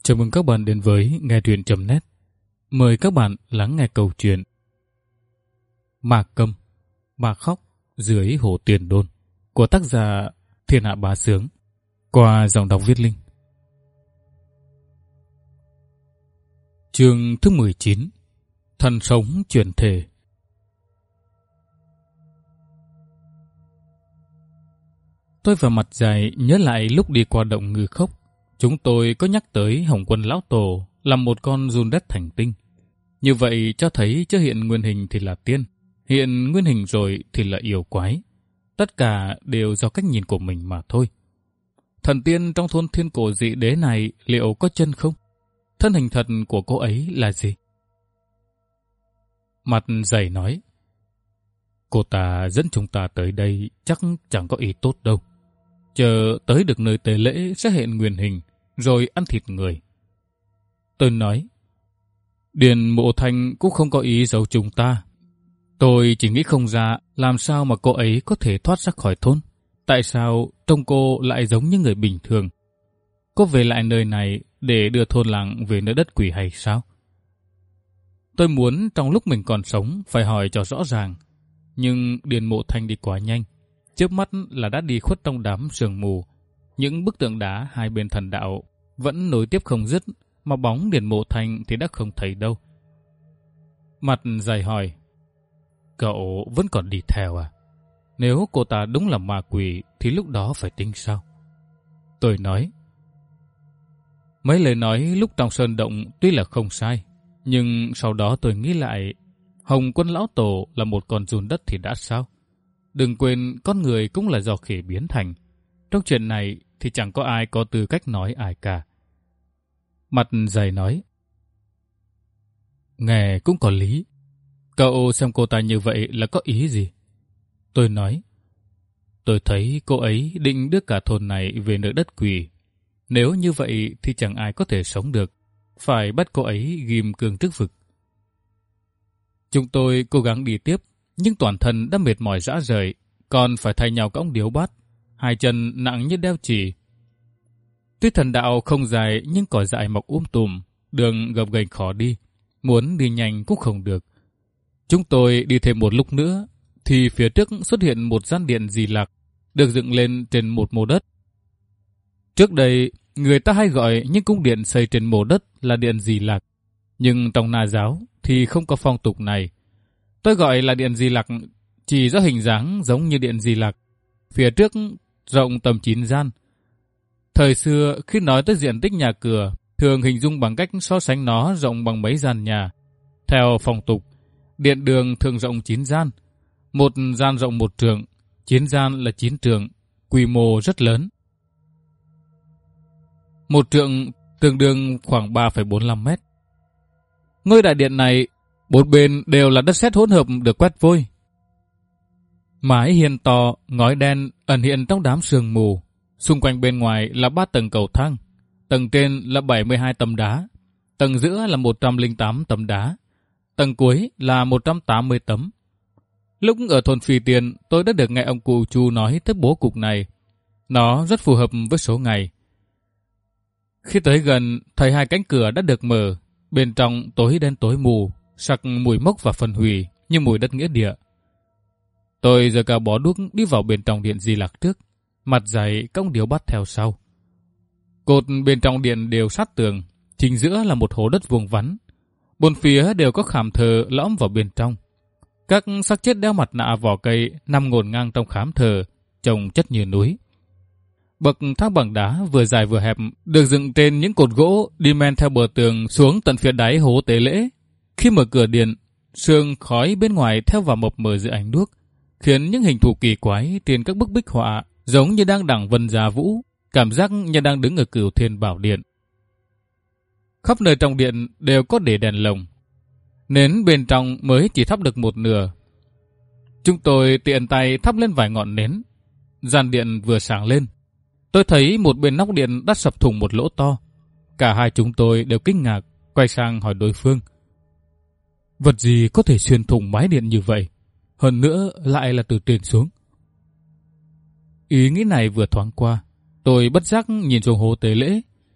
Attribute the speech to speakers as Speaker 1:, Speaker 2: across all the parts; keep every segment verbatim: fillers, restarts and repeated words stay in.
Speaker 1: Chào mừng các bạn đến với nghe truyện chấm net. Mời các bạn lắng nghe câu chuyện Ma Câm, Ma Khóc dưới hồ Tiền Đôn của tác giả Thiên Hạ Bá Sướng qua giọng đọc Viết Linh. Chương thứ mười chín. Thần sống chuyển thể. Tôi và Mặt Dài nhớ lại lúc đi qua động Ngư Khốc, chúng tôi có nhắc tới Hồng Quân Lão Tổ là một con giun đất thành tinh. Như vậy cho thấy chưa hiện nguyên hình thì là tiên, hiện nguyên hình rồi thì là yêu quái. Tất cả đều do cách nhìn của mình mà thôi. Thần tiên trong thôn Thiên Cổ Dị Đế này liệu có chân không? Thân hình thật của cô ấy là gì? Mặt Dày nói, cô ta dẫn chúng ta tới đây chắc chẳng có ý tốt đâu. Chờ tới được nơi tế lễ sẽ hiện nguyên hình, rồi ăn thịt người. Tôi nói, Điền Mộ Thanh cũng không có ý giấu chúng ta. Tôi chỉ nghĩ không ra làm sao mà cô ấy có thể thoát ra khỏi thôn. Tại sao trông cô lại giống như người bình thường? Cô về lại nơi này để đưa thôn làng về nơi đất quỷ hay sao? Tôi muốn trong lúc mình còn sống phải hỏi cho rõ ràng. Nhưng Điền Mộ Thanh đi quá nhanh. Chớp mắt là đã đi khuất trong đám sương mù. Những bức tượng đá hai bên thần đạo vẫn nối tiếp không dứt, mà bóng Điền Mộ Thanh thì đã không thấy đâu. Mặt Dài hỏi, cậu vẫn còn đi theo à? Nếu cô ta đúng là ma quỷ thì lúc đó phải tính sao? Tôi nói, mấy lời nói lúc trong sơn động tuy là không sai, nhưng sau đó tôi nghĩ lại, Hồng Quân Lão Tổ là một con giun đất thì đã sao? Đừng quên con người cũng là do khỉ biến thành. Trong chuyện này thì chẳng có ai có tư cách nói ai cả. Mặt Dày nói, nghe cũng có lý. Cậu xem cô ta như vậy là có ý gì? Tôi nói, tôi thấy cô ấy định đưa cả thôn này về nơi đất quỷ. Nếu như vậy thì chẳng ai có thể sống được. Phải bắt cô ấy ghim cương trước vực. Chúng tôi cố gắng đi tiếp, nhưng toàn thân đã mệt mỏi rã rời, còn phải thay nhau cõng điếu bát, hai chân nặng như đeo chì. Tuy thần đạo không dài nhưng cỏ dại mọc um tùm, đường gập ghềnh khó đi, muốn đi nhanh cũng không được. Chúng tôi đi thêm một lúc nữa, thì phía trước xuất hiện một gian điện Di Lạc, được dựng lên trên một mô đất. Trước đây, người ta hay gọi những cung điện xây trên mô đất là điện Di Lạc, nhưng trong Na giáo thì không có phong tục này. Tôi gọi là điện Di Lạc chỉ do hình dáng giống như điện Di Lạc, phía trước rộng tầm chín gian. Thời xưa khi nói tới diện tích nhà cửa, thường hình dung bằng cách so sánh nó rộng bằng mấy gian nhà. Theo phong tục, điện đường thường rộng chín gian, một gian rộng một trượng, chín gian là chín trượng, quy mô rất lớn. Một trượng tương đương khoảng ba phẩy bốn mươi lăm mét. Ngôi đại điện này, bốn bên đều là đất sét hỗn hợp được quét vôi. Mái hiên to, ngói đen ẩn hiện trong đám sương mù. Xung quanh bên ngoài là ba tầng cầu thang. Tầng trên là bảy mươi hai tấm đá. Tầng giữa là một trăm lẻ tám tấm đá. Tầng cuối là một trăm tám mươi tấm. Lúc ở thôn Phi Tiền, tôi đã được nghe ông cụ Chu nói tới bố cục này. Nó rất phù hợp với số ngày. Khi tới gần, thấy hai cánh cửa đã được mở. Bên trong tối đen tối mù, sặc mùi mốc và phân hủy như mùi đất nghĩa địa. Tôi giơ cao bó đuốc đi vào bên trong điện Di Lạc trước, Mặt Dày cõng điếu bát theo sau. Cột bên trong điện đều sát tường, chính giữa là một hố đất vuông vắn. Bốn phía đều có khảm thờ lõm vào bên trong. Các xác chết đeo mặt nạ vỏ cây nằm ngổn ngang trong khám thờ, trông chất như núi. Bậc thang bằng đá vừa dài vừa hẹp được dựng trên những cột gỗ đi men theo bờ tường xuống tận phía đáy hố tế lễ. Khi mở cửa điện, sương khói bên ngoài theo vào mập mờ dưới ánh đuốc, khiến những hình thù kỳ quái trên các bức bích họa giống như đang đẳng vân gia vũ, cảm giác như đang đứng ở Cửu Thiên Bảo Điện. Khắp nơi trong điện đều có để đèn lồng. Nến bên trong mới chỉ thắp được một nửa. Chúng tôi tiện tay thắp lên vài ngọn nến. Gian điện vừa sáng lên, tôi thấy một bên nóc điện đã sập thủng một lỗ to. Cả hai chúng tôi đều kinh ngạc, quay sang hỏi đối phương. Vật gì có thể xuyên thủng mái điện như vậy? Hơn nữa lại là từ trên xuống. Ý nghĩ này vừa thoáng qua, tôi bất giác nhìn xuống hố tế lễ.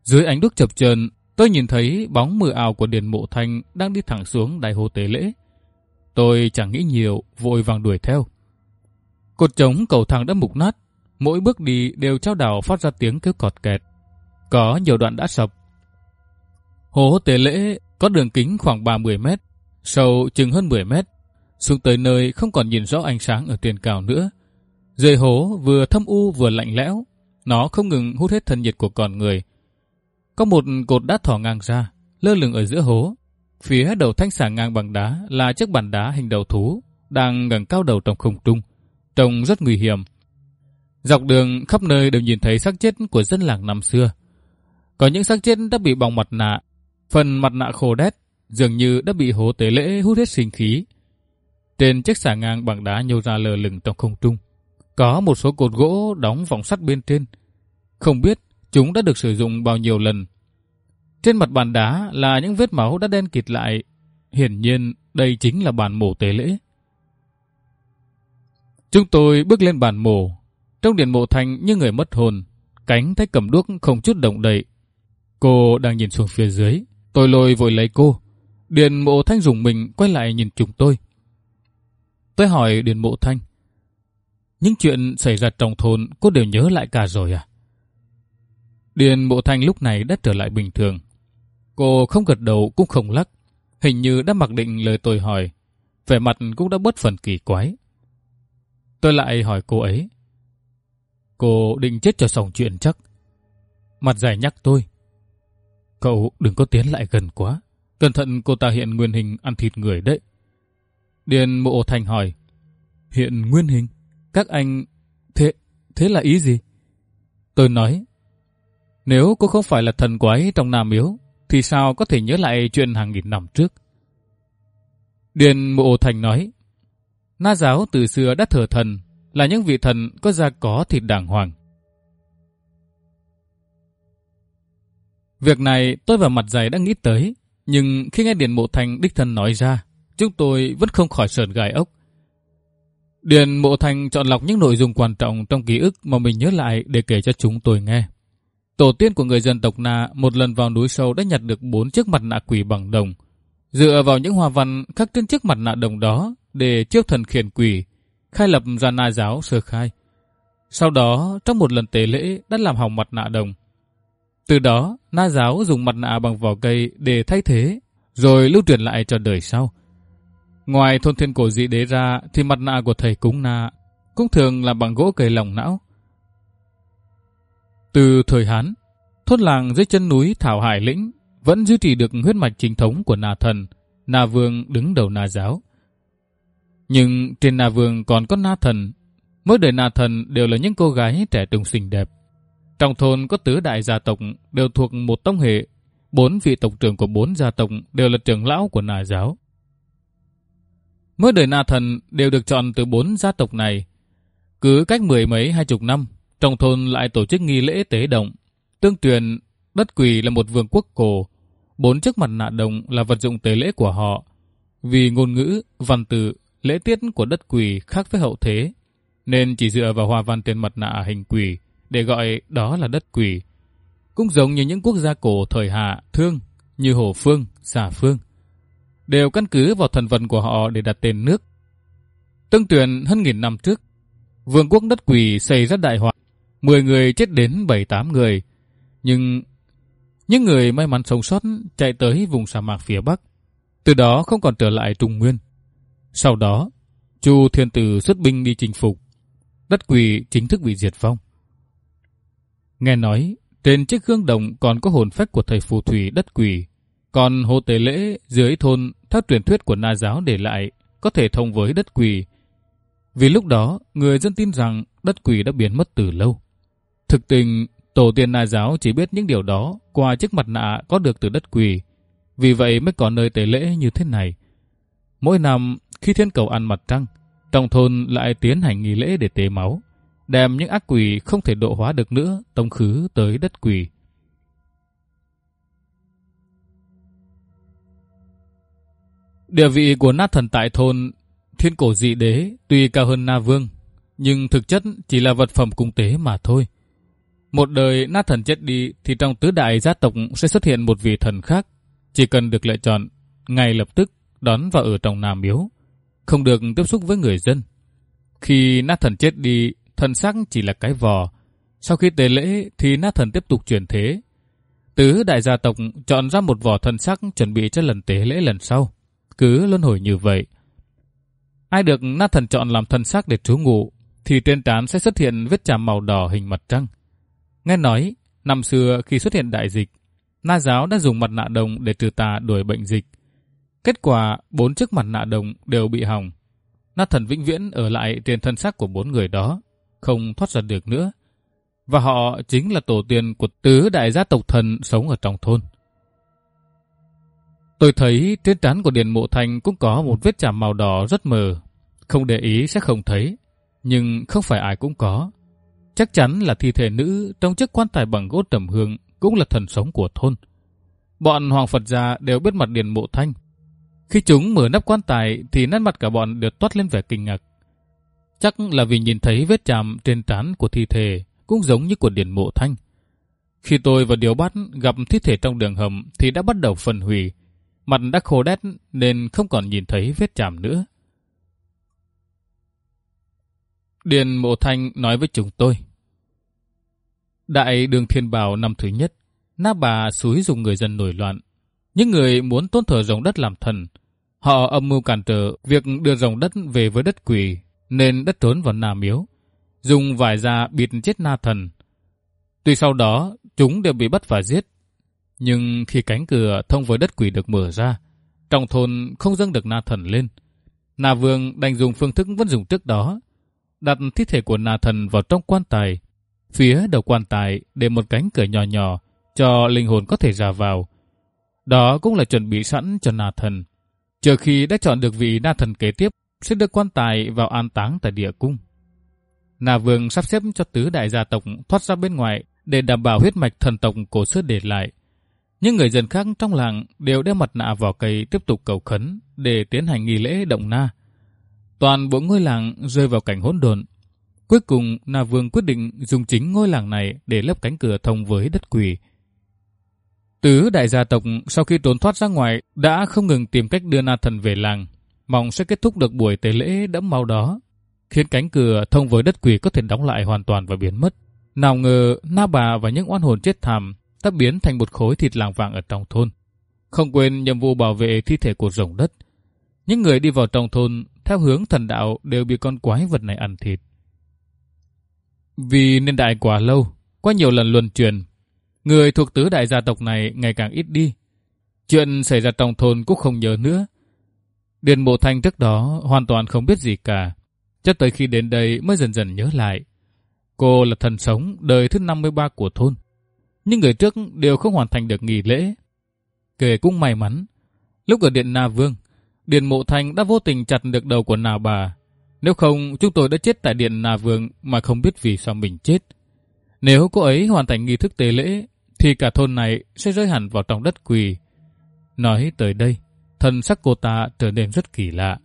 Speaker 1: Dưới ánh đuốc chập chờn, tôi nhìn thấy bóng mờ ảo của Điền Mộ Thanh đang đi thẳng xuống đại hồ tế lễ. Tôi chẳng nghĩ nhiều, vội vàng đuổi theo. Cột trống cầu thang đã mục nát, mỗi bước đi đều trao đảo phát ra tiếng kêu cọt kẹt. Có nhiều đoạn đã sập. Hồ tế lễ có đường kính khoảng ba mươi mét, sâu chừng hơn mười mét. Xuống tới nơi không còn nhìn rõ ánh sáng ở tiền cào nữa. Dưới hố vừa thâm u vừa lạnh lẽo, nó không ngừng hút hết thân nhiệt của con người. Có một cột đá thỏ ngang ra, lơ lửng ở giữa hố. Phía đầu thanh xà ngang bằng đá là chiếc bàn đá hình đầu thú, đang ngẩng cao đầu trong không trung, trông rất nguy hiểm. Dọc đường khắp nơi đều nhìn thấy xác chết của dân làng năm xưa. Có những xác chết đã bị bong mặt nạ, phần mặt nạ khô đét, dường như đã bị hố tế lễ hút hết sinh khí. Trên chiếc xà ngang bằng đá nhô ra lờ lửng trong không trung, có một số cột gỗ đóng vòng sắt bên trên. Không biết chúng đã được sử dụng bao nhiêu lần. Trên mặt bàn đá là những vết máu đã đen kịt lại. Hiển nhiên đây chính là bàn mổ tế lễ. Chúng tôi bước lên bàn mổ. Trong Điền Mộ Thanh như người mất hồn, cánh tay cầm đuốc không chút động đậy. Cô đang nhìn xuống phía dưới. Tôi lôi vội lấy cô. Điền Mộ Thanh rùng mình quay lại nhìn chúng tôi. Tôi hỏi Điền Mộ Thanh, những chuyện xảy ra trong thôn cô đều nhớ lại cả rồi à? Điền Mộ Thanh lúc này đã trở lại bình thường. Cô không gật đầu cũng không lắc, hình như đã mặc định lời tôi hỏi. Vẻ mặt cũng đã bớt phần kỳ quái. Tôi lại hỏi cô ấy, cô định chết cho xong chuyện chắc? Mặt dày nhắc tôi, cậu đừng có tiến lại gần quá, cẩn thận cô ta hiện nguyên hình ăn thịt người đấy. Điền Mộ Thanh hỏi, hiện nguyên hình? Các anh... Thế, thế là ý gì? Tôi nói, nếu cô không phải là thần quái trong Nam Miếu, thì sao có thể nhớ lại chuyện hàng nghìn năm trước? Điền Mộ Thanh nói, Na giáo từ xưa đã thờ thần, là những vị thần có da có thịt đàng hoàng. Việc này tôi và mặt dày đã nghĩ tới, nhưng khi nghe Điền Mộ Thanh đích thân nói ra, chúng tôi vẫn không khỏi sởn gai ốc. Điền Mộ Thanh chọn lọc những nội dung quan trọng trong ký ức mà mình nhớ lại để kể cho chúng tôi nghe. Tổ tiên của người dân tộc Na một lần vào núi sâu đã nhặt được bốn chiếc mặt nạ quỷ bằng đồng. Dựa vào những hoa văn khắc trên chiếc mặt nạ đồng đó để chiêu thần khiển quỷ, khai lập ra Na giáo sơ khai. Sau đó, trong một lần tế lễ đã làm hỏng mặt nạ đồng. Từ đó, Na giáo dùng mặt nạ bằng vỏ cây để thay thế, rồi lưu truyền lại cho đời sau. Ngoài thôn thiên cổ dị đế ra thì mặt nạ của thầy cúng Na cũng thường là bằng gỗ cây lòng não. Từ thời Hán, thôn làng dưới chân núi Thảo Hải Lĩnh vẫn duy trì được huyết mạch chính thống của Na thần, Na vương đứng đầu Na giáo. Nhưng trên Na vương còn có Na thần, mỗi đời Na thần đều là những cô gái trẻ trung xinh đẹp. Trong thôn có tứ đại gia tộc đều thuộc một tông hệ, bốn vị tộc trưởng của bốn gia tộc đều là trưởng lão của Na giáo. Mỗi đời Na thần đều được chọn từ bốn gia tộc này. Cứ cách mười mấy hai chục năm, trong thôn lại tổ chức nghi lễ tế động. Tương truyền, đất quỷ là một vương quốc cổ, bốn chiếc mặt nạ đồng là vật dụng tế lễ của họ. Vì ngôn ngữ, văn tự, lễ tiết của đất quỷ khác với hậu thế, nên chỉ dựa vào hoa văn trên mặt nạ hình quỷ để gọi đó là đất quỷ. Cũng giống như những quốc gia cổ thời Hạ, Thương như Hồ Phương, Xà Phương, đều căn cứ vào thần vật của họ để đặt tên nước. Tương truyền hơn nghìn năm trước, vương quốc đất quỷ xảy ra đại họa, mười người chết đến bảy tám người, nhưng những người may mắn sống sót chạy tới vùng sa mạc phía Bắc, từ đó không còn trở lại Trung Nguyên. Sau đó, Chu Thiên Tử xuất binh đi chinh phục, đất quỷ chính thức bị diệt vong. Nghe nói, trên chiếc gương đồng còn có hồn phách của thầy phù thủy đất quỷ, còn hồ tế lễ dưới thôn theo truyền thuyết của Na giáo để lại có thể thông với đất quỷ. Vì lúc đó, người dân tin rằng đất quỷ đã biến mất từ lâu. Thực tình, tổ tiên Na giáo chỉ biết những điều đó qua chiếc mặt nạ có được từ đất quỷ, vì vậy mới có nơi tế lễ như thế này. Mỗi năm, khi thiên cầu ăn mặt trăng, trong thôn lại tiến hành nghi lễ để tế máu, đem những ác quỷ không thể độ hóa được nữa tống khứ tới đất quỷ. Địa vị của Na thần tại thôn thiên cổ dị đế tuy cao hơn Na vương, nhưng thực chất chỉ là vật phẩm cúng tế mà thôi. Một đời Na Thần chết đi thì trong tứ đại gia tộc sẽ xuất hiện một vị thần khác. Chỉ cần được lựa chọn, ngay lập tức đón vào ở trong Nam Miếu, không được tiếp xúc với người dân. Khi Na Thần chết đi, thần xác chỉ là cái vò. Sau khi tế lễ thì Na Thần tiếp tục chuyển thế. Tứ đại gia tộc chọn ra một vỏ thần xác chuẩn bị cho lần tế lễ lần sau. Cứ luân hồi như vậy. Ai được Na Thần chọn làm thần xác để trú ngụ thì trên trán sẽ xuất hiện vết chàm màu đỏ hình mặt trăng. Nghe nói, năm xưa khi xuất hiện đại dịch, Na giáo đã dùng mặt nạ đồng để trừ tà đuổi bệnh dịch. Kết quả, bốn chiếc mặt nạ đồng đều bị hỏng. Na Thần vĩnh viễn ở lại trên thân xác của bốn người đó, không thoát ra được nữa. Và họ chính là tổ tiên của tứ đại gia tộc thần sống ở trong thôn. Tôi thấy trên trán của Điền Mộ Thanh cũng có một vết chàm màu đỏ rất mờ. Không để ý sẽ không thấy, nhưng không phải ai cũng có. Chắc chắn là thi thể nữ trong chiếc quan tài bằng gỗ trầm hương cũng là thần sống của thôn. Bọn Hoàng Phật gia đều biết mặt Điền Mộ Thanh. Khi chúng mở nắp quan tài thì nét mặt cả bọn đều toát lên vẻ kinh ngạc. Chắc là vì nhìn thấy vết chàm trên trán của thi thể cũng giống như của Điền Mộ Thanh. Khi tôi và Điều Bát gặp thi thể trong đường hầm thì đã bắt đầu phân hủy. Mặt đã khô đét nên không còn nhìn thấy vết chàm nữa. Điền Mộ Thanh nói với chúng tôi. Đại Đường Thiên Bảo năm thứ nhất, Na Bà xúi dùng người dân nổi loạn. Những người muốn tôn thờ rồng đất làm thần, họ âm mưu cản trở việc đưa rồng đất về với đất quỷ, nên đất trốn vào Na Miếu, dùng vải da bịt chết Na Thần. Tuy sau đó chúng đều bị bắt và giết, nhưng khi cánh cửa thông với đất quỷ được mở ra, trong thôn không dâng được Na Thần lên. Na Vương đành dùng phương thức vẫn dùng trước đó, đặt thi thể của Na Thần vào trong quan tài. Phía đầu quan tài để một cánh cửa nhỏ nhỏ cho linh hồn có thể ra vào. Đó cũng là chuẩn bị sẵn cho Na Thần. Chờ khi đã chọn được vị Na Thần kế tiếp, sẽ đưa quan tài vào an táng tại địa cung. Na Vương sắp xếp cho tứ đại gia tộc thoát ra bên ngoài để đảm bảo huyết mạch thần tộc cổ xưa để lại. Những người dân khác trong làng đều đeo mặt nạ vào cây tiếp tục cầu khấn để tiến hành nghi lễ động Na. Toàn bộ ngôi làng rơi vào cảnh hỗn độn. Cuối cùng, Na Vương quyết định dùng chính ngôi làng này để lấp cánh cửa thông với đất quỷ. Tứ đại gia tộc sau khi trốn thoát ra ngoài đã không ngừng tìm cách đưa Na Thần về làng, mong sẽ kết thúc được buổi tế lễ đẫm máu đó, khiến cánh cửa thông với đất quỷ có thể đóng lại hoàn toàn và biến mất. Nào ngờ Na Bà và những oan hồn chết thảm đã biến thành một khối thịt làng vàng ở trong thôn. Không quên nhiệm vụ bảo vệ thi thể của rồng đất. Những người đi vào trong thôn theo hướng thần đạo đều bị con quái vật này ăn thịt. Vì niên đại quá lâu, qua nhiều lần luân chuyển, người thuộc tứ đại gia tộc này ngày càng ít đi. Chuyện xảy ra trong thôn cũng không nhớ nữa. Điền Mộ Thanh trước đó hoàn toàn không biết gì cả, cho tới khi đến đây mới dần dần nhớ lại. Cô là thần sống đời thứ năm mươi ba của thôn. Nhưng người trước đều không hoàn thành được nghi lễ. Kể cũng may mắn, lúc ở điện Na Vương, Điền Mộ Thanh đã vô tình chặt được đầu của Na Bà. Nếu không, chúng tôi đã chết tại điện Na Vương mà không biết vì sao mình chết. Nếu cô ấy hoàn thành nghi thức tế lễ, thì cả thôn này sẽ rơi hẳn vào trong đất quỷ. Nói tới đây, thân sắc cô ta trở nên rất kỳ lạ.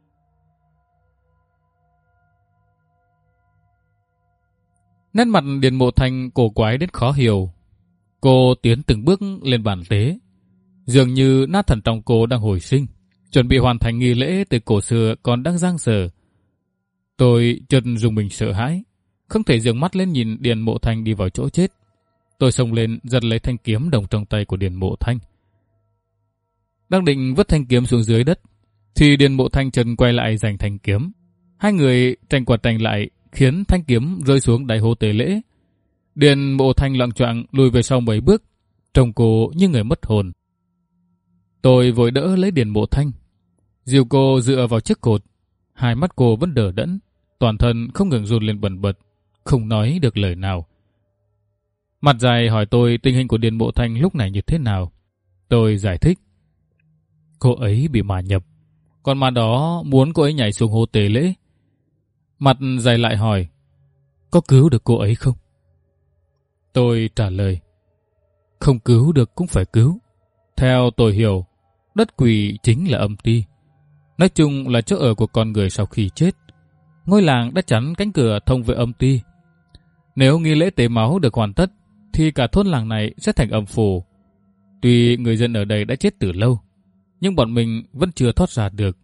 Speaker 1: Nét mặt Điền Mộ Thanh cổ quái đến khó hiểu. Cô tiến từng bước lên bàn tế. Dường như Na Thần trong cô đang hồi sinh, chuẩn bị hoàn thành nghi lễ từ cổ xưa còn đang dang dở. Tôi chợt rùng mình sợ hãi, không thể dường mắt lên nhìn Điền Mộ Thanh đi vào chỗ chết. Tôi xông lên giật lấy thanh kiếm đồng trong tay của Điền Mộ Thanh. Đang định vứt thanh kiếm xuống dưới đất, thì Điền Mộ Thanh chợt quay lại giành thanh kiếm. Hai người tranh qua tranh lại, khiến thanh kiếm rơi xuống đáy hố tế lễ. Điền Mộ Thanh loạng choạng lùi về sau mấy bước, trông cô như người mất hồn. Tôi vội đỡ lấy Điền Mộ Thanh, dìu cô dựa vào chiếc cột. Hai mắt cô vẫn đờ đẫn, toàn thân không ngừng run lên bần bật, không nói được lời nào. Mặt dài hỏi tôi tình hình của Điền Mộ Thanh lúc này như thế nào. Tôi giải thích. Cô ấy bị ma nhập, còn ma đó muốn cô ấy nhảy xuống hố tế lễ. Mặt dài lại hỏi, có cứu được cô ấy không? Tôi trả lời, không cứu được cũng phải cứu. Theo tôi hiểu, đất quỷ chính là âm ti. Nói chung là chỗ ở của con người sau khi chết. Ngôi làng đã chắn cánh cửa thông với âm ti. Nếu nghi lễ tế máu được hoàn tất, thì cả thôn làng này sẽ thành âm phủ. Tuy người dân ở đây đã chết từ lâu, nhưng bọn mình vẫn chưa thoát ra được.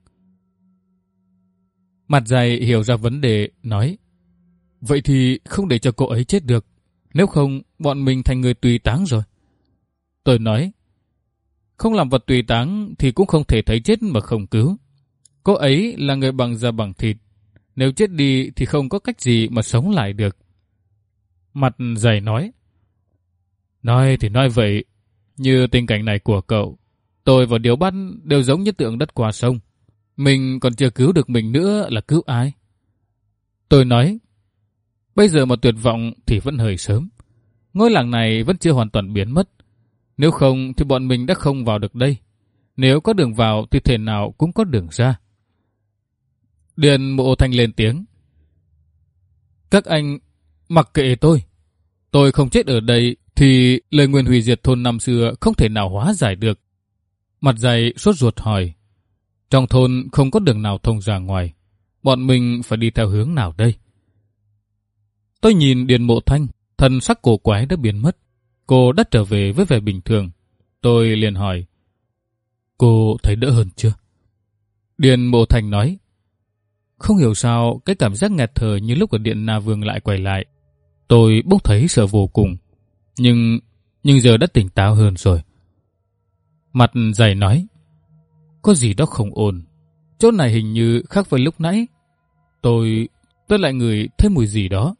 Speaker 1: Mặt dày hiểu ra vấn đề, nói: Vậy thì không để cho cô ấy chết được, nếu không bọn mình thành người tùy táng rồi. Tôi nói: Không làm vật tùy táng thì cũng không thể thấy chết mà không cứu. Cô ấy là người bằng da bằng thịt, nếu chết đi thì không có cách gì mà sống lại được. Mặt dày nói: Nói thì nói vậy, như tình cảnh này của cậu, tôi và Điếu Bắt đều giống như tượng đất qua sông. Mình còn chưa cứu được mình nữa là cứu ai? Tôi nói: Bây giờ mà tuyệt vọng thì vẫn hơi sớm. Ngôi làng này vẫn chưa hoàn toàn biến mất. Nếu không thì bọn mình đã không vào được đây. Nếu có đường vào thì thể nào cũng có đường ra. Điền Mộ Thanh lên tiếng: Các anh mặc kệ tôi. Tôi không chết ở đây thì lời nguyền hủy diệt thôn năm xưa không thể nào hóa giải được. Mặt dày sốt ruột hỏi: Trong thôn không có đường nào thông ra ngoài, bọn mình phải đi theo hướng nào đây? Tôi nhìn Điền Mộ Thanh, thần sắc cổ quái đã biến mất. Cô đã trở về với vẻ bình thường. Tôi liền hỏi: Cô thấy đỡ hơn chưa? Điền Mộ Thanh nói: Không hiểu sao cái cảm giác nghẹt thở như lúc ở Điện Na Vương lại quay lại. Tôi bỗng thấy sợ vô cùng. Nhưng nhưng giờ đã tỉnh táo hơn rồi. Mặt dày nói: Có gì đó không ổn. Chỗ này hình như khác với lúc nãy. Tôi tôi lại ngửi thấy mùi gì đó.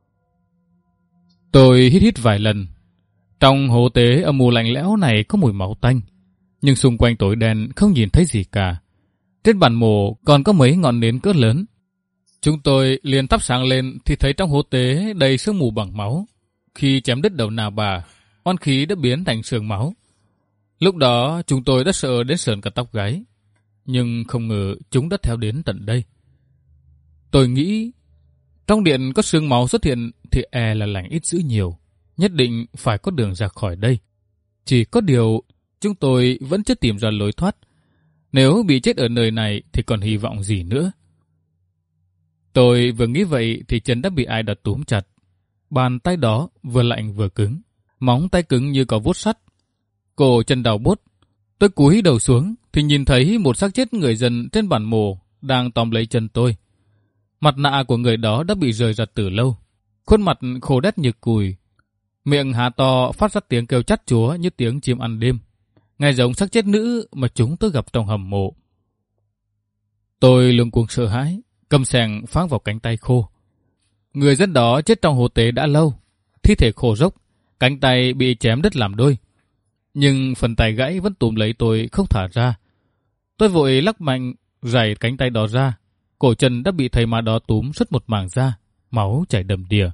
Speaker 1: Tôi hít hít vài lần. Trong hố tế âm u lạnh lẽo này có mùi máu tanh, nhưng xung quanh tối đen không nhìn thấy gì cả. Trên bàn mổ còn có mấy ngọn nến cỡ lớn. Chúng tôi liền thắp sáng lên thì thấy trong hố tế đầy sương mù bằng máu. Khi chém đứt đầu nà bà, oan khí đã biến thành sương máu. Lúc đó chúng tôi đã sợ đến sởn cả tóc gáy, nhưng không ngờ chúng đã theo đến tận đây. Tôi nghĩ trong điện có sương máu xuất hiện thì e là lành ít dữ nhiều, nhất định phải có đường ra khỏi đây. Chỉ có điều chúng tôi vẫn chưa tìm ra lối thoát. Nếu bị chết ở nơi này thì còn hy vọng gì nữa. Tôi vừa nghĩ vậy thì chân đã bị ai đó túm chặt. Bàn tay đó vừa lạnh vừa cứng, móng tay cứng như có vuốt sắt. Cổ chân đau buốt. Tôi cúi đầu xuống thì nhìn thấy một xác chết người dân trên bàn mổ đang tóm lấy chân tôi. Mặt nạ của người đó đã bị rời ra từ lâu, khuôn mặt khô đét như cùi, miệng há to phát ra tiếng kêu chát chúa như tiếng chim ăn đêm, nghe giống xác chết nữ mà chúng tôi gặp trong hầm mộ. Tôi luống cuống sợ hãi, cầm xẻng pháng vào cánh tay khô. Người dân đó chết trong hố tế đã lâu, thi thể khô rốc, cánh tay bị chém đứt làm đôi, nhưng phần tay gãy vẫn túm lấy tôi không thả ra. Tôi vội lắc mạnh giày cánh tay đó ra. Cổ chân đã bị thầy ma đó túm suốt một mảng da, máu chảy đầm đìa.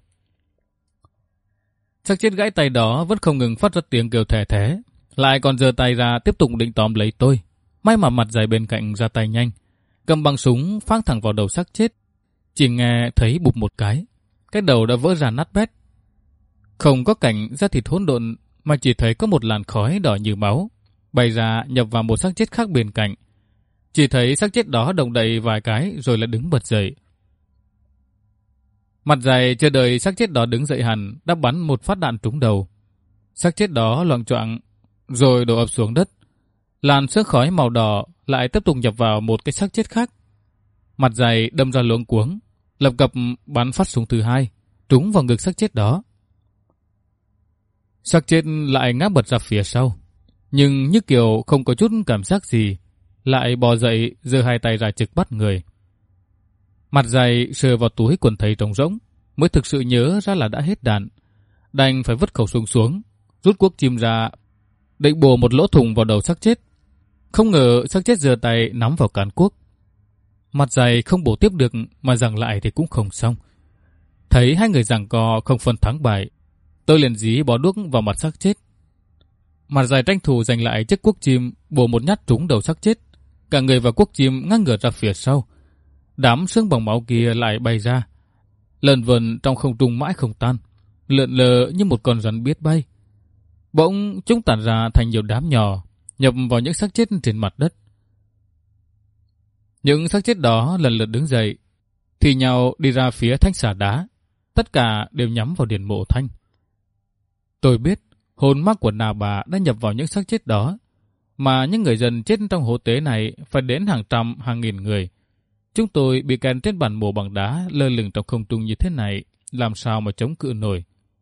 Speaker 1: Xác chết gãy tay đó vẫn không ngừng phát ra tiếng kêu thè thé, lại còn giơ tay ra tiếp tục định tóm lấy tôi. May mà mặt dày bên cạnh ra tay nhanh, cầm băng súng phang thẳng vào đầu xác chết. Chỉ nghe thấy bụp một cái, cái đầu đã vỡ ra nát bét. Không có cảnh da thịt hỗn độn, mà chỉ thấy có một làn khói đỏ như máu bay ra nhập vào một xác chết khác bên cạnh. Chỉ thấy xác chết đó động đậy vài cái rồi lại đứng bật dậy. Mặt dày chờ đợi xác chết đó đứng dậy hẳn đã bắn một phát đạn trúng đầu. Xác chết đó loạng choạng rồi đổ ập xuống đất. Làn sương khói màu đỏ lại tiếp tục nhập vào một cái xác chết khác. Mặt dày đâm ra luống cuống, lập cập bắn phát súng thứ hai, trúng vào ngực xác chết đó. Xác chết lại ngã bật ra phía sau, nhưng như kiểu không có chút cảm giác gì, lại bò dậy giơ hai tay ra trực bắt người. Mặt dày sờ vào túi quần thấy trống rỗng, mới thực sự nhớ ra là đã hết đạn, đành phải vứt khẩu súng xuống, rút cuốc chim ra, định bổ một lỗ thủng vào đầu xác chết. Không ngờ xác chết giơ tay nắm vào cán cuốc. Mặt dày không bổ tiếp được mà giằng lại thì cũng không xong. Thấy hai người giằng co không phân thắng bại, tôi liền dí bó đuốc vào mặt xác chết. Mặt dày tranh thủ giành lại chiếc cuốc chim, bổ một nhát trúng đầu xác chết. Cả người và cuốc chim ngã ngửa ra phía sau. Đám xương bằng máu kia lại bay ra, lờn vờn trong không trung mãi không tan, lượn lờ như một con rắn biết bay. Bỗng chúng tản ra thành nhiều đám nhỏ, nhập vào những xác chết trên mặt đất. Những xác chết đó lần lượt đứng dậy, thì nhau đi ra phía thanh xà đá. tất cả đều nhắm vào Điền Mộ Thanh. Tôi biết hồn ma của nà bà đã nhập vào những xác chết đó, mà những người dân chết trong hố tế này phải đến hàng trăm, hàng nghìn người. Chúng tôi bị kèn trên bàn mổ bằng đá lơ lửng trong không trung như thế này, làm sao mà chống cự nổi.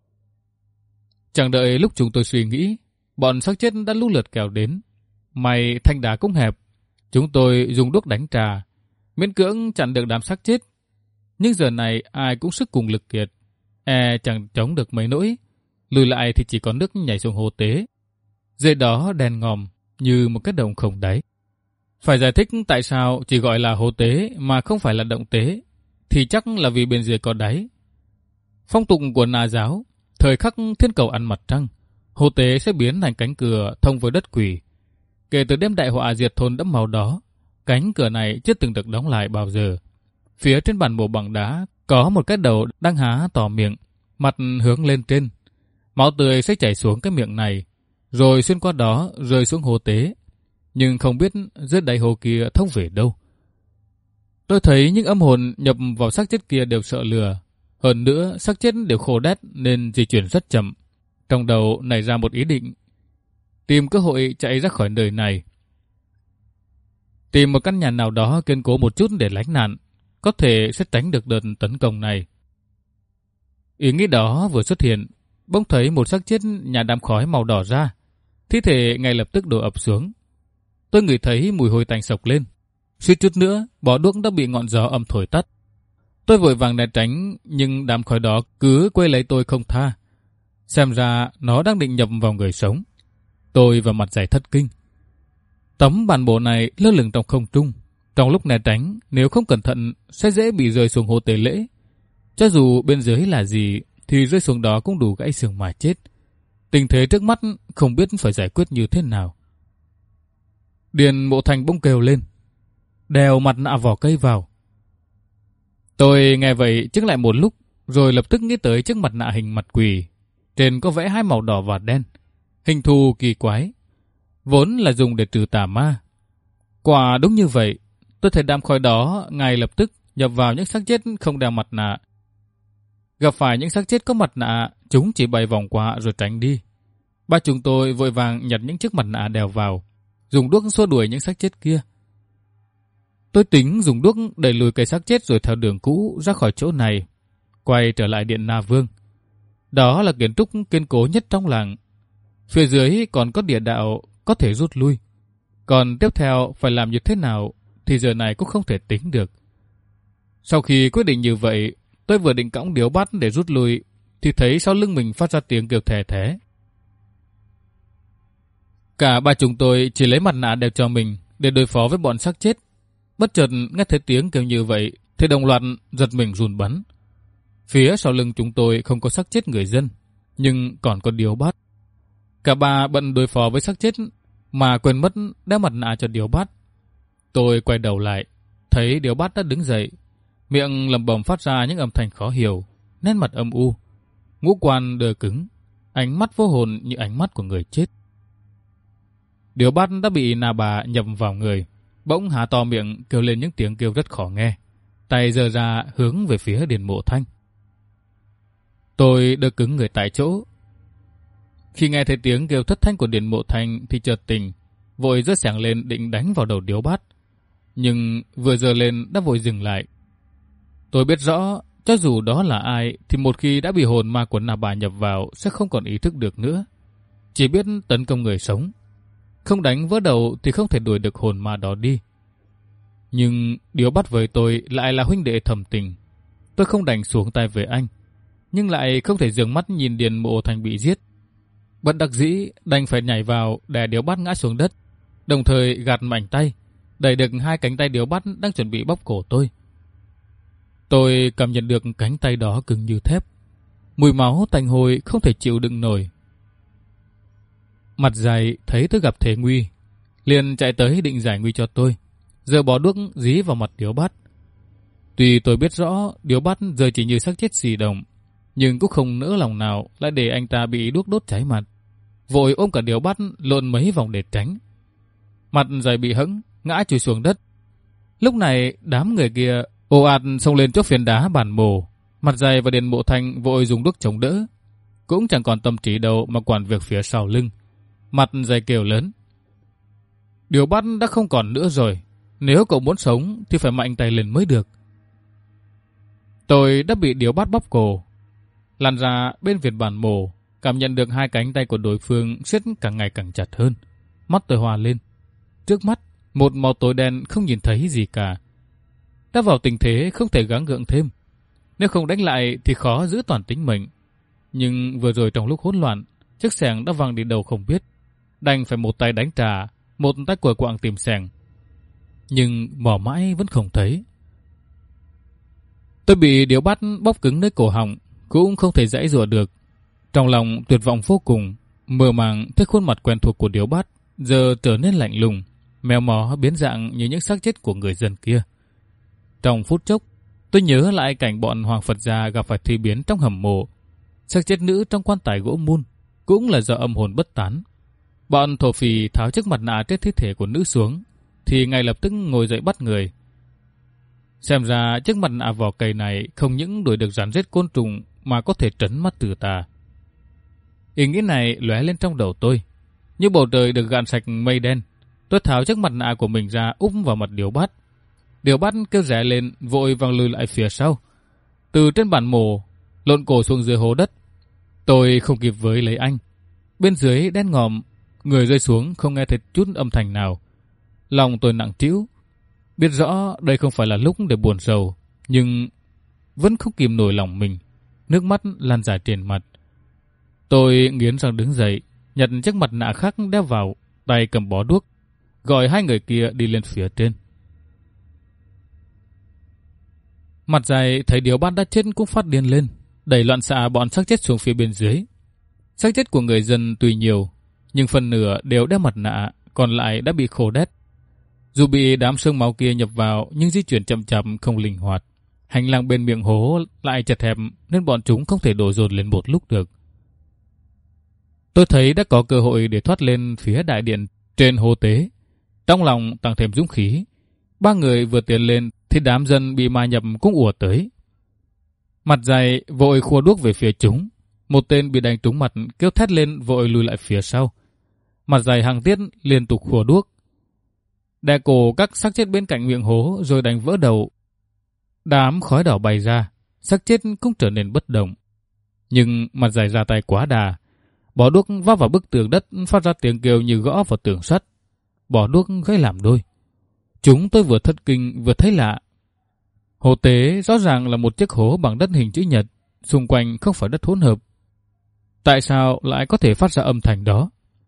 Speaker 1: Chẳng đợi lúc chúng tôi suy nghĩ, bọn xác chết đã lũ lượt kéo đến. May thanh đá cũng hẹp, chúng tôi dùng đuốc đánh trà, miễn cưỡng chặn được đám xác chết. Nhưng giờ này ai cũng sức cùng lực kiệt, e chẳng chống được mấy nỗi. Lùi lại thì chỉ có nước nhảy xuống hồ tế. Dưới đó đen ngòm như một cái đồng không đáy. Phải giải thích tại sao chỉ gọi là hồ tế mà không phải là động tế, thì chắc là vì bên dưới có đáy. Phong tục của Na giáo, thời khắc thiên cầu ăn mặt trăng, hồ tế sẽ biến thành cánh cửa thông với đất quỷ. Kể từ đêm đại họa diệt thôn đẫm máu đó, cánh cửa này chưa từng được đóng lại bao giờ. Phía trên bàn mổ bằng đá có một cái đầu đang há to miệng, mặt hướng lên trên. Máu tươi sẽ chảy xuống cái miệng này, rồi xuyên qua đó rơi xuống hồ tế. Nhưng không biết dưới đáy hồ kia thông về đâu. Tôi thấy những âm hồn nhập vào xác chết kia đều sợ lừa. Hơn nữa, xác chết đều khô đét nên di chuyển rất chậm. Trong đầu nảy ra một ý định: tìm cơ hội chạy ra khỏi nơi này. Tìm một căn nhà nào đó kiên cố một chút để lánh nạn, có thể sẽ tránh được đợt tấn công này. Ý nghĩ đó vừa xuất hiện, bỗng thấy một xác chết nhà đám khói màu đỏ ra. Thi thể ngay lập tức đổ ập xuống. Tôi ngửi thấy mùi hôi tanh sộc lên. Suýt chút nữa, bó đuốc đã bị ngọn gió âm thổi tắt. Tôi vội vàng né tránh, nhưng đám khói đó cứ quay lấy tôi không tha. Xem ra nó đang định nhập vào người sống. Tôi vào mặt dày thất kinh. Tấm bàn mổ này lơ lửng trong không trung. Trong lúc né tránh, nếu không cẩn thận sẽ dễ bị rơi xuống hồ tế lễ. Cho dù bên dưới là gì thì rơi xuống đó cũng đủ gãy xương mà chết. Tình thế trước mắt không biết phải giải quyết như thế nào. Điền Mộ Thanh bỗng kêu lên: đèo mặt nạ vỏ cây vào. Tôi nghe vậy chững lại một lúc, rồi lập tức nghĩ tới chiếc mặt nạ hình mặt quỷ. Trên có vẽ hai màu đỏ và đen, hình thù kỳ quái, vốn là dùng để trừ tà ma. Quả đúng như vậy, tôi thấy đám khói đó ngay lập tức nhập vào những xác chết không đeo mặt nạ. Gặp phải những xác chết có mặt nạ, chúng chỉ bay vòng qua rồi tránh đi. Ba chúng tôi vội vàng nhặt những chiếc mặt nạ đeo vào, dùng đuốc xua đuổi những xác chết kia. Tôi tính dùng đuốc đẩy lùi cây xác chết rồi theo đường cũ ra khỏi chỗ này, quay trở lại điện Na Vương. Đó là kiến trúc kiên cố nhất trong làng. Phía dưới còn có địa đạo có thể rút lui. Còn tiếp theo phải làm như thế nào thì giờ này cũng không thể tính được. Sau khi quyết định như vậy, tôi vừa định cõng điếu bát để rút lui thì thấy sau lưng mình phát ra tiếng kêu thè thé. Cả ba chúng tôi chỉ lấy mặt nạ đeo cho mình để đối phó với bọn xác chết. Bất chợt nghe thấy tiếng kêu như vậy thì đồng loạt giật mình run bắn. Phía sau lưng chúng tôi không có xác chết người dân, nhưng còn có điếu bát. Cả ba bận đối phó với xác chết mà quên mất đeo mặt nạ cho điếu bát. Tôi quay đầu lại, thấy điếu bát đã đứng dậy, miệng lẩm bẩm phát ra những âm thanh khó hiểu, nét mặt âm u, ngũ quan đờ cứng, ánh mắt vô hồn như ánh mắt của người chết. Điếu bát đã bị nà bà nhập vào người, bỗng há to miệng kêu lên những tiếng kêu rất khó nghe, tay giơ ra hướng về phía Điền Mộ Thanh. Tôi đờ cứng người tại chỗ. Khi nghe thấy tiếng kêu thất thanh của Điền Mộ Thanh thì chợt tỉnh, vội giơ xẻng lên định đánh vào đầu điếu bát, nhưng vừa giơ lên đã vội dừng lại. Tôi biết rõ, cho dù đó là ai thì một khi đã bị hồn ma của nà bà nhập vào sẽ không còn ý thức được nữa, chỉ biết tấn công người sống. Không đánh vỡ đầu thì không thể đuổi được hồn ma đó đi. Nhưng điếu bát với tôi lại là huynh đệ thầm tình. Tôi không đành xuống tay với anh, nhưng lại không thể dường mắt nhìn Điền Mộ Thanh bị giết. Bất đắc dĩ đành phải nhảy vào đè điếu bát ngã xuống đất, đồng thời gạt mạnh tay, đẩy được hai cánh tay điếu bát đang chuẩn bị bóp cổ tôi. Tôi cảm nhận được cánh tay đó cứng như thép, mùi máu tanh hôi không thể chịu đựng nổi. Mặt dày thấy tôi gặp thế nguy, liền chạy tới định giải nguy cho tôi, giờ bó đuốc dí vào mặt điếu bát. Tuy tôi biết rõ điếu bát giờ chỉ như xác chết xì đồng, nhưng cũng không nỡ lòng nào lại để anh ta bị đuốc đốt cháy mặt, vội ôm cả điếu bát lộn mấy vòng để tránh. Mặt dày bị hẫng, ngã chùi xuống đất. Lúc này đám người kia ồ ạt xông lên chỗ phiến đá bàn mổ, Mặt Dày và Điền Mộ Thanh vội dùng đuốc chống đỡ, cũng chẳng còn tâm trí đâu mà quản việc phía sau lưng. Mặt Dày kêu lớn: Điều bắt đã không còn nữa rồi, nếu cậu muốn sống thì phải mạnh tay lên mới được. Tôi đã bị Điều bắt bóp cổ, lăn ra bên Việt bản mổ, cảm nhận được hai cánh tay của đối phương siết càng ngày càng chặt hơn. Mắt tôi hòa lên, trước mắt một màu tối đen không nhìn thấy gì cả. Đã vào tình thế không thể gắng gượng thêm, nếu không đánh lại thì khó giữ toàn tính mệnh. Nhưng vừa rồi trong lúc hỗn loạn, chiếc xẻng đã văng đi đâu không biết, đành phải một tay đánh trả, một tay quờ quạng tìm xẻng, nhưng mò mãi vẫn không thấy. Tôi bị Điều bắt bóp cứng nơi cổ họng, cũng không thể giãy giụa được. Trong lòng tuyệt vọng vô cùng, mơ màng thấy khuôn mặt quen thuộc của Điều bắt giờ trở nên lạnh lùng, mèo mó biến dạng như những xác chết của người dân kia. Trong phút chốc, tôi nhớ lại cảnh bọn Hoàng Phật gia gặp phải thi biến trong hầm mộ. Xác chết nữ trong quan tài gỗ mun cũng là do âm hồn bất tán. Bọn thổ phỉ tháo chiếc mặt nạ trên thi thể của nữ xuống, thì ngay lập tức ngồi dậy bắt người. Xem ra chiếc mặt nạ vỏ cây này không những đuổi được rắn rết côn trùng mà có thể trấn mắt tử tà. Ý nghĩ này lóe lên trong đầu tôi. Như bầu trời được gạn sạch mây đen, tôi tháo chiếc mặt nạ của mình ra úp vào mặt Điều bắt. Điều bắt kêu rẽ lên, vội vàng lùi lại phía sau. Từ trên bàn mổ, lộn cổ xuống dưới hố đất. Tôi không kịp với lấy anh. Bên dưới đen ngòm, người rơi xuống không nghe thấy chút âm thanh nào. Lòng tôi nặng trĩu. Biết rõ đây không phải là lúc để buồn rầu, nhưng vẫn không kìm nổi lòng mình. Nước mắt lan dài trên mặt. Tôi nghiến răng đứng dậy, nhặt chiếc mặt nạ khác đeo vào, tay cầm bó đuốc, gọi hai người kia đi lên phía trên. Mặt Dày thấy Điều bắt đã chết cũng phát điên lên, đẩy loạn xạ bọn xác chết xuống phía bên dưới. Xác chết của người dân tuy nhiều, nhưng phần nửa đều đeo mặt nạ, còn lại đã bị khô đét. Dù bị đám xương máu kia nhập vào, nhưng di chuyển chậm chậm không linh hoạt. Hành lang bên miệng hố lại chật hẹp nên bọn chúng không thể đổ dồn lên một lúc được. Tôi thấy đã có cơ hội để thoát lên phía đại điện trên hố tế. Trong lòng tăng thêm dũng khí, ba người vừa tiến lên thì đám dân bị ma nhập cũng ùa tới. Mặt Dày vội khua đuốc về phía chúng. Một tên bị đánh trúng mặt kêu thét lên vội lùi lại phía sau. Mặt Dày hằng tiết liên tục khua đuốc, đè cổ các xác chết bên cạnh miệng hố rồi đánh vỡ đầu. Đám khói đỏ bay ra, xác chết cũng trở nên bất động. Nhưng Mặt Dày ra tay quá đà, bỏ đuốc vấp vào bức tường đất phát ra tiếng kêu như gõ vào tường sắt. Bỏ đuốc gãy làm đôi. Chúng tôi vừa thất kinh vừa thấy lạ. Hố tế rõ ràng là một chiếc hố bằng đất hình chữ nhật, xung quanh không phải đất hỗn hợp. Tại sao lại có thể phát ra âm thanh đó?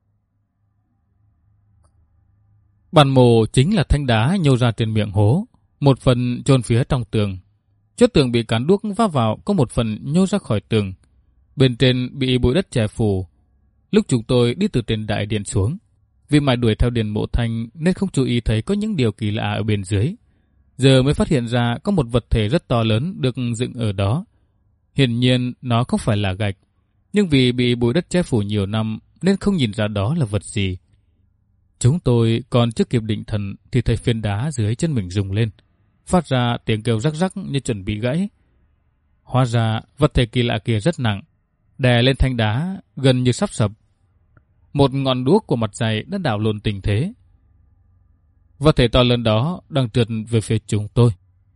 Speaker 1: Bàn mồ chính là thanh đá nhô ra trên miệng hố, một phần chôn phía trong tường. Trước tường bị cán đuốc vá vào có một phần nhô ra khỏi tường. Bên trên bị bụi đất che phủ. Lúc chúng tôi đi từ trên đại điện xuống, vì mãi đuổi theo Điền Mộ Thanh nên không chú ý thấy có những điều kỳ lạ ở bên dưới. Giờ mới phát hiện ra có một vật thể rất to lớn được dựng ở đó. Hiển nhiên nó không phải là gạch, nhưng vì bị bụi đất che phủ nhiều năm nên không nhìn ra đó là vật gì. Chúng tôi còn chưa kịp định thần thì thấy phiến đá dưới chân mình rung lên, phát ra tiếng kêu rắc rắc như chuẩn bị gãy. Hóa ra vật thể kỳ lạ kia rất nặng, đè lên thanh đá gần như sắp sập. Một ngọn đuốc của Mặt Dày đã đảo lộn tình thế. Vật thể to lớn đó đang trượt về phía chúng tôi.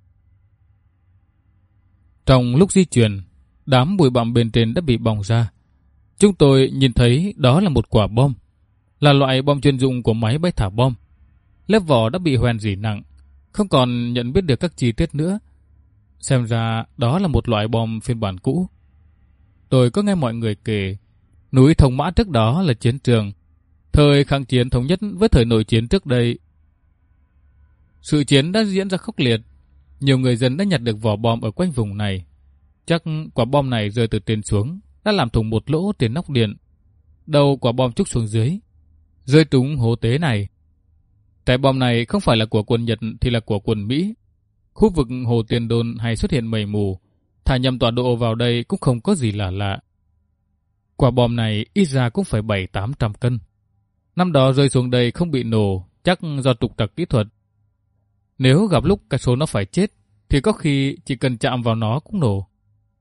Speaker 1: Trong lúc di chuyển, đám bụi bặm bên trên đã bị bong ra. Chúng tôi nhìn thấy đó là một quả bom, là loại bom chuyên dụng của máy bay thả bom. Lớp vỏ đã bị hoen rỉ nặng, không còn nhận biết được các chi tiết nữa. Xem ra đó là một loại bom phiên bản cũ. Tôi có nghe mọi người kể, núi Thông Mã trước đó là chiến trường. Thời kháng chiến thống nhất với thời nội chiến trước đây, sự chiến đã diễn ra khốc liệt. Nhiều người dân đã nhặt được vỏ bom ở quanh vùng này. Chắc quả bom này rơi từ trên xuống đã làm thủng một lỗ trên nóc điện. Đầu quả bom trúc xuống dưới, rơi trúng hố tế này. Trái bom này không phải là của quân Nhật thì là của quân Mỹ. Khu vực hồ Tiền Đồn hay xuất hiện mây mù, thả nhầm tọa độ vào đây cũng không có gì lạ lạ. Quả bom này ít ra cũng phải bảy tám trăm cân. Năm đó rơi xuống đây không bị nổ, chắc do trục trặc kỹ thuật. Nếu gặp lúc cái số nó phải chết, thì có khi chỉ cần chạm vào nó cũng nổ.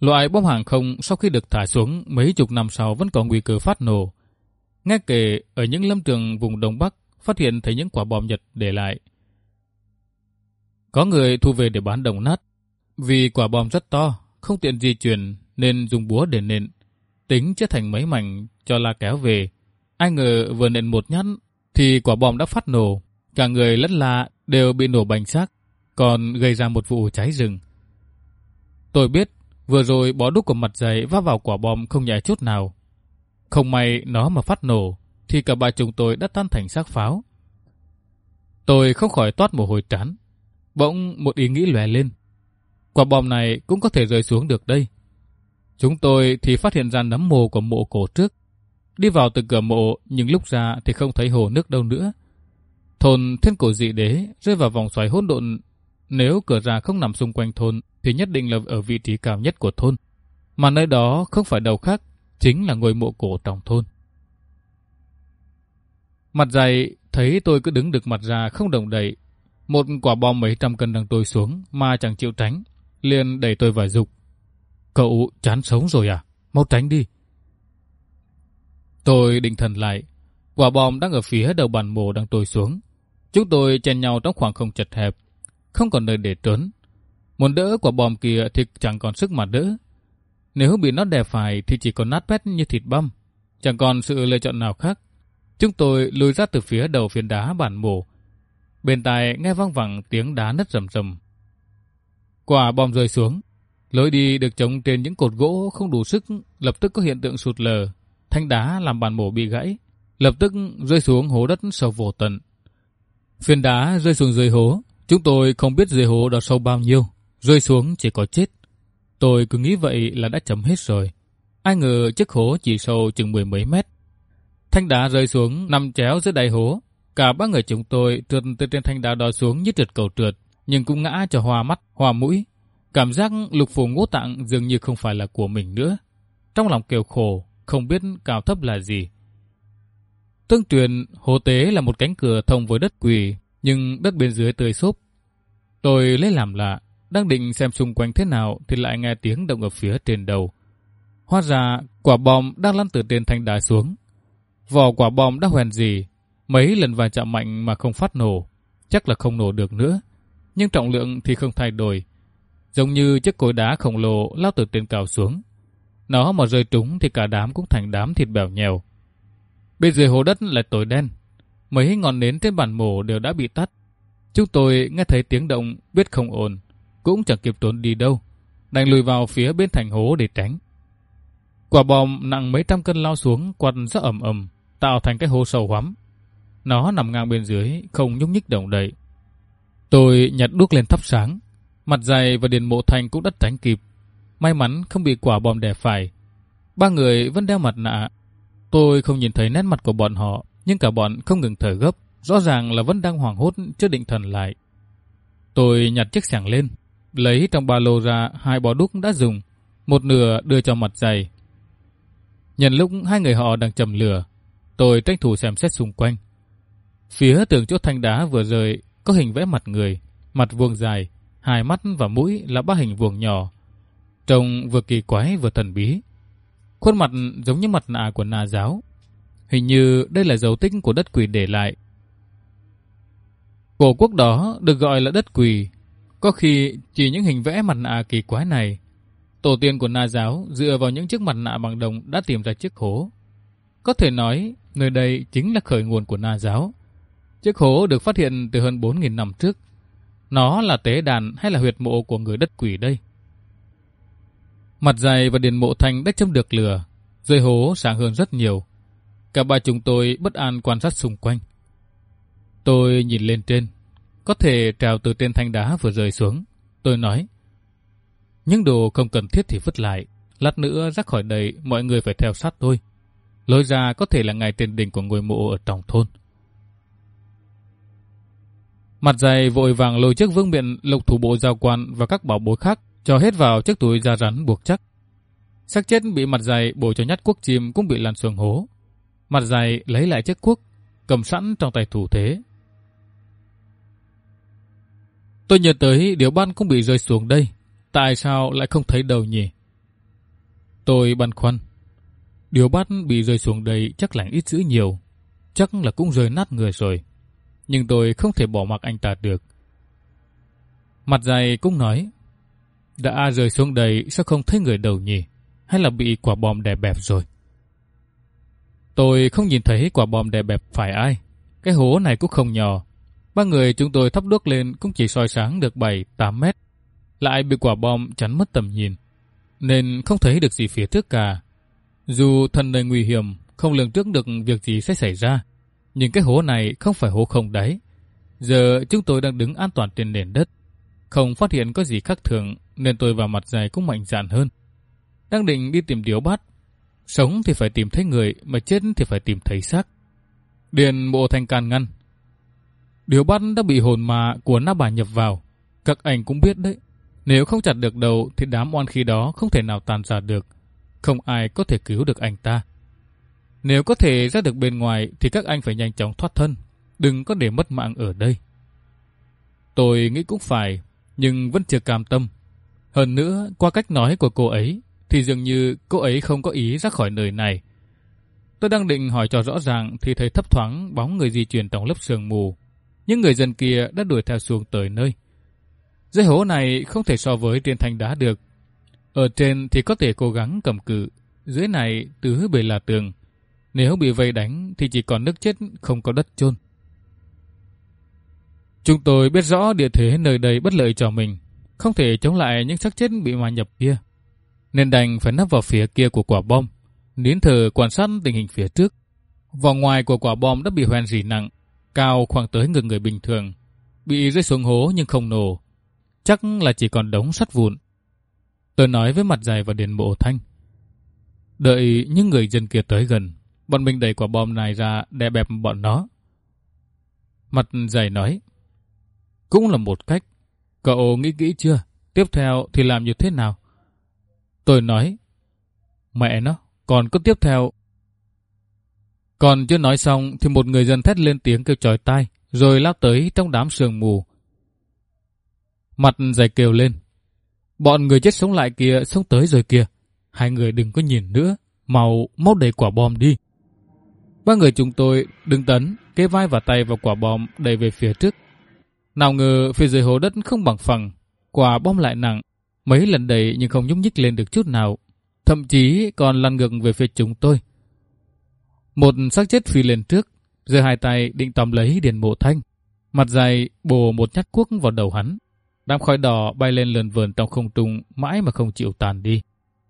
Speaker 1: Loại bom hàng không sau khi được thả xuống mấy chục năm sau vẫn có nguy cơ phát nổ. Nghe kể ở những lâm trường vùng Đông Bắc phát hiện thấy những quả bom Nhật để lại. Có người thu về để bán đồng nát. Vì quả bom rất to, không tiện di chuyển nên dùng búa để nện. Tính chia thành mấy mảnh cho la kéo về. Ai ngờ vừa nện một nhát thì quả bom đã phát nổ. Cả người lẫn la đều bị nổ bành xác, còn gây ra một vụ cháy rừng. Tôi biết vừa rồi bó đúc của mặt dày vác vào quả bom không nhẹ chút nào. Không may nó mà phát nổ thì cả ba chúng tôi đã tan thành xác pháo. Tôi không khỏi toát mồ hôi trán. Bỗng một ý nghĩ lóe lên. Quả bom này cũng có thể rơi xuống được đây. Chúng tôi thì phát hiện ra nấm mồ của mộ cổ trước. Đi vào từ cửa mộ nhưng lúc ra thì không thấy hồ nước đâu nữa. Thôn Thiên Cổ Dị Đế rơi vào vòng xoáy hỗn độn. Nếu cửa ra không nằm xung quanh thôn thì nhất định là ở vị trí cao nhất của thôn. Mà nơi đó không phải đâu khác, chính là ngôi mộ cổ trong thôn. Mặt dày thấy tôi cứ đứng được mặt ra không động đậy. Một quả bom mấy trăm cân đang tôi xuống mà chẳng chịu tránh, liền đẩy tôi vào dục. Cậu chán sống rồi à? Mau tránh đi. Tôi định thần lại. Quả bom đang ở phía đầu bàn mộ đang tôi xuống. Chúng tôi chen nhau trong khoảng không chật hẹp, không còn nơi để trốn. Muốn đỡ quả bom kia thì chẳng còn sức mà đỡ. Nếu bị nó đè phải thì chỉ còn nát bét như thịt băm, chẳng còn sự lựa chọn nào khác. Chúng tôi lùi ra từ phía đầu phiến đá bàn mộ. Bên tai nghe vang vẳng tiếng đá nứt rầm rầm. Quả bom rơi xuống, lối đi được chống trên những cột gỗ không đủ sức, lập tức có hiện tượng sụt lở. Thanh đá làm bàn mộ bị gãy, lập tức rơi xuống hố đất sâu vô tận. Phiến đá rơi xuống dưới hố, chúng tôi không biết dưới hố đó sâu bao nhiêu, rơi xuống chỉ có chết. Tôi cứ nghĩ vậy là đã chấm hết rồi. Ai ngờ chiếc hố chỉ sâu chừng mười mấy mét. Thanh đá rơi xuống nằm chéo dưới đáy hố. Cả ba người chúng tôi trượt từ trên thanh đá đó xuống như trượt cầu trượt, nhưng cũng ngã cho hoa mắt, hoa mũi. Cảm giác lục phủ ngũ tạng dường như không phải là của mình nữa. Trong lòng kêu khổ, không biết cao thấp là gì. Tương truyền hố tế là một cánh cửa thông với đất quỷ, nhưng đất bên dưới tươi xốp. Tôi lấy làm lạ, đang định xem xung quanh thế nào thì lại nghe tiếng động ở phía trên đầu. Hóa ra quả bom đang lăn từ trên thanh đá xuống. Vỏ quả bom đã hoen gì, mấy lần va chạm mạnh mà không phát nổ, chắc là không nổ được nữa. Nhưng trọng lượng thì không thay đổi, giống như chiếc cối đá khổng lồ lao từ trên cao xuống. Nó mà rơi trúng thì cả đám cũng thành đám thịt bèo nhèo. Bên dưới hố đất lại tối đen, mấy ngọn nến trên bàn mổ đều đã bị tắt. Chúng tôi nghe thấy tiếng động, biết không ổn, cũng chẳng kịp trốn đi đâu, đành lùi vào phía bên thành hố để tránh. Quả bom nặng mấy trăm cân lao xuống, quằn rất ầm ầm, tạo thành cái hố sâu hoắm. Nó nằm ngang bên dưới, không nhúc nhích động đậy. Tôi nhặt đuốc lên thắp sáng, mặt dày và Điền Mộ Thành cũng đã tránh kịp. May mắn không bị quả bom đè phải. Ba người vẫn đeo mặt nạ. Tôi không nhìn thấy nét mặt của bọn họ, nhưng cả bọn không ngừng thở gấp, rõ ràng là vẫn đang hoảng hốt chưa định thần lại. Tôi nhặt chiếc xẻng lên, lấy trong ba lô ra hai bó đuốc đã dùng, một nửa đưa cho mặt dày. Nhân lúc hai người họ đang châm lửa, tôi tranh thủ xem xét xung quanh. Phía tường chỗ thanh đá vừa rơi có hình vẽ mặt người, mặt vuông dài, hai mắt và mũi là ba hình vuông nhỏ, trông vừa kỳ quái vừa thần bí. Khuôn mặt giống như mặt nạ của Na giáo. Hình như đây là dấu tích của đất quỷ để lại. Cổ quốc đó được gọi là đất quỷ. Có khi chỉ những hình vẽ mặt nạ kỳ quái này, tổ tiên của Na giáo dựa vào những chiếc mặt nạ bằng đồng đã tìm ra chiếc hố. Có thể nói nơi đây chính là khởi nguồn của Na giáo. Chiếc hố được phát hiện từ hơn bốn nghìn năm trước. Nó là tế đàn hay là huyệt mộ của người đất quỷ đây? Mặt dày và Điền Mộ Thành đã châm được lửa, dưới hố sáng hơn rất nhiều. Cả ba chúng tôi bất an quan sát xung quanh. Tôi nhìn lên trên, có thể trèo từ trên thanh đá vừa rơi xuống. Tôi nói, những đồ không cần thiết thì vứt lại, lát nữa rác khỏi đây mọi người phải theo sát tôi. Lối ra có thể là ngay trên đỉnh của ngôi mộ ở trong thôn. Mặt dày vội vàng lôi chiếc vương miện, lục thủ bộ giao quan và các bảo bối khác cho hết vào chiếc túi da rắn buộc chắc. Xác chết bị mặt dày bổ cho nhát cuốc chim cũng bị lăn xuống hố. Mặt dày lấy lại chiếc cuốc, cầm sẵn trong tay thủ thế. Tôi nhớ tới điếu ban cũng bị rơi xuống đây. Tại sao lại không thấy đâu nhỉ? Tôi băn khoăn. Điếu bát bị rơi xuống đây chắc lành ít dữ nhiều. Chắc là cũng rơi nát người rồi. Nhưng tôi không thể bỏ mặc anh ta được. Mặt dày cũng nói. Đã rơi xuống đây sao không thấy người đâu nhỉ? Hay là bị quả bom đè bẹp rồi? Tôi không nhìn thấy quả bom đè bẹp phải ai. Cái hố này cũng không nhỏ. Ba người chúng tôi thắp đuốc lên cũng chỉ soi sáng được bảy tám mét. Lại bị quả bom chắn mất tầm nhìn. Nên không thấy được gì phía trước cả. Dù thân nơi nguy hiểm, không lường trước được việc gì sẽ xảy ra. Nhưng cái hố này không phải hố không đáy. Giờ chúng tôi đang đứng an toàn trên nền đất. Không phát hiện có gì khác thường nên tôi và mặt dày cũng mạnh dạn hơn. Đang định đi tìm điếu bát. Sống thì phải tìm thấy người, mà chết thì phải tìm thấy xác. Điền Bộ Thanh can ngăn. Điếu bát đã bị hồn ma của Na Bà nhập vào. Các anh cũng biết đấy. Nếu không chặt được đầu thì đám oan khí đó không thể nào tàn ra được. Không ai có thể cứu được anh ta. Nếu có thể ra được bên ngoài thì các anh phải nhanh chóng thoát thân. Đừng có để mất mạng ở đây. Tôi nghĩ cũng phải, nhưng vẫn chưa cam tâm. Hơn nữa, qua cách nói của cô ấy, thì dường như cô ấy không có ý ra khỏi nơi này. Tôi đang định hỏi cho rõ ràng thì thấy thấp thoáng bóng người di chuyển trong lớp sương mù. Những người dân kia đã đuổi theo xuống tới nơi. Dãy hố này không thể so với trên thanh đá được. Ở trên thì có thể cố gắng cầm cự, dưới này tứ bề là tường. Nếu bị vây đánh thì chỉ còn nước chết không có đất chôn. Chúng tôi biết rõ địa thế nơi đây bất lợi cho mình, không thể chống lại những xác chết bị ma nhập kia, nên đành phải nấp vào phía kia của quả bom, nín thở quan sát tình hình phía trước. Vỏ ngoài của quả bom đã bị hoen rỉ nặng, cao khoảng tới ngực người bình thường, bị rơi xuống hố nhưng không nổ, chắc là chỉ còn đống sắt vụn. Tôi nói với mặt dày và Điền Bộ Thanh. Đợi những người dân kia tới gần, bọn mình đẩy quả bom này ra đè bẹp bọn nó. Mặt dày nói. Cũng là một cách. Cậu nghĩ kỹ chưa? Tiếp theo thì làm như thế nào? Tôi nói. Mẹ nó, còn có tiếp theo. Còn chưa nói xong thì một người dân thét lên tiếng kêu chói tai, rồi lao tới trong đám sương mù. Mặt dày kêu lên. Bọn người chết sống lại kia sống tới rồi kìa. Hai người đừng có nhìn nữa, mau mau đẩy quả bom đi. Ba người chúng tôi đứng tấn, kê vai và tay vào quả bom đẩy về phía trước. Nào ngờ phía dưới hố đất không bằng phẳng, quả bom lại nặng, mấy lần đẩy nhưng không nhúc nhích lên được chút nào, thậm chí còn lăn ngược về phía chúng tôi. Một xác chết phi lên trước, giơ hai tay định tóm lấy Điền Bộ Thanh. Mặt dày bổ một nhát cuốc vào đầu hắn. Đám khói đỏ bay lên lượn vờn trong không trung mãi mà không chịu tàn đi.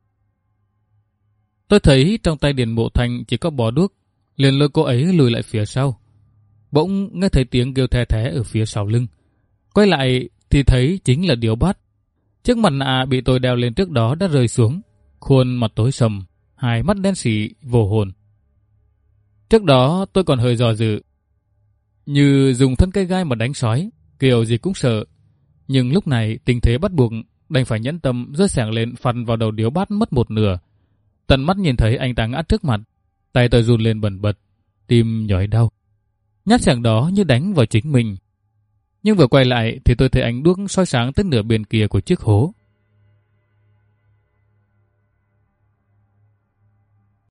Speaker 1: Tôi thấy trong tay Điền Bộ Thanh chỉ có bó đuốc, liền lôi cô ấy lùi lại phía sau. Bỗng nghe thấy tiếng kêu the thé ở phía sau lưng. Quay lại thì thấy chính là Điếu Bát. Chiếc mặt nạ bị tôi đeo lên trước đó đã rơi xuống, khuôn mặt tối sầm, hai mắt đen sì vô hồn. Trước đó tôi còn hơi dò dự, như dùng thân cây gai mà đánh sói, kiểu gì cũng sợ. Nhưng lúc này tình thế bắt buộc, đành phải nhẫn tâm giơ xẻng lên phằn vào đầu Điếu Bát mất một nửa. Tận mắt nhìn thấy anh ta ngã trước mặt, tay tôi run lên bần bật, tim nhói đau. Nhát xẻng đó như đánh vào chính mình. Nhưng vừa quay lại thì tôi thấy ánh đuốc soi sáng tới nửa bên kia của chiếc hố.